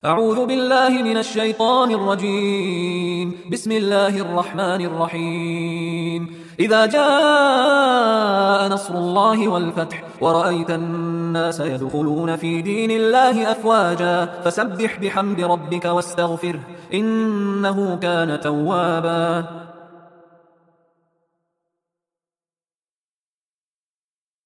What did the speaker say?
أعوذ بالله من الشيطان الرجيم. بسم الله الرحمن الرحيم. إذا جاء نصر الله والفتح ورأيت الناس يدخلون في دين الله أفواجا فسبح بحمد ربك واستغفره إنه كان توابا.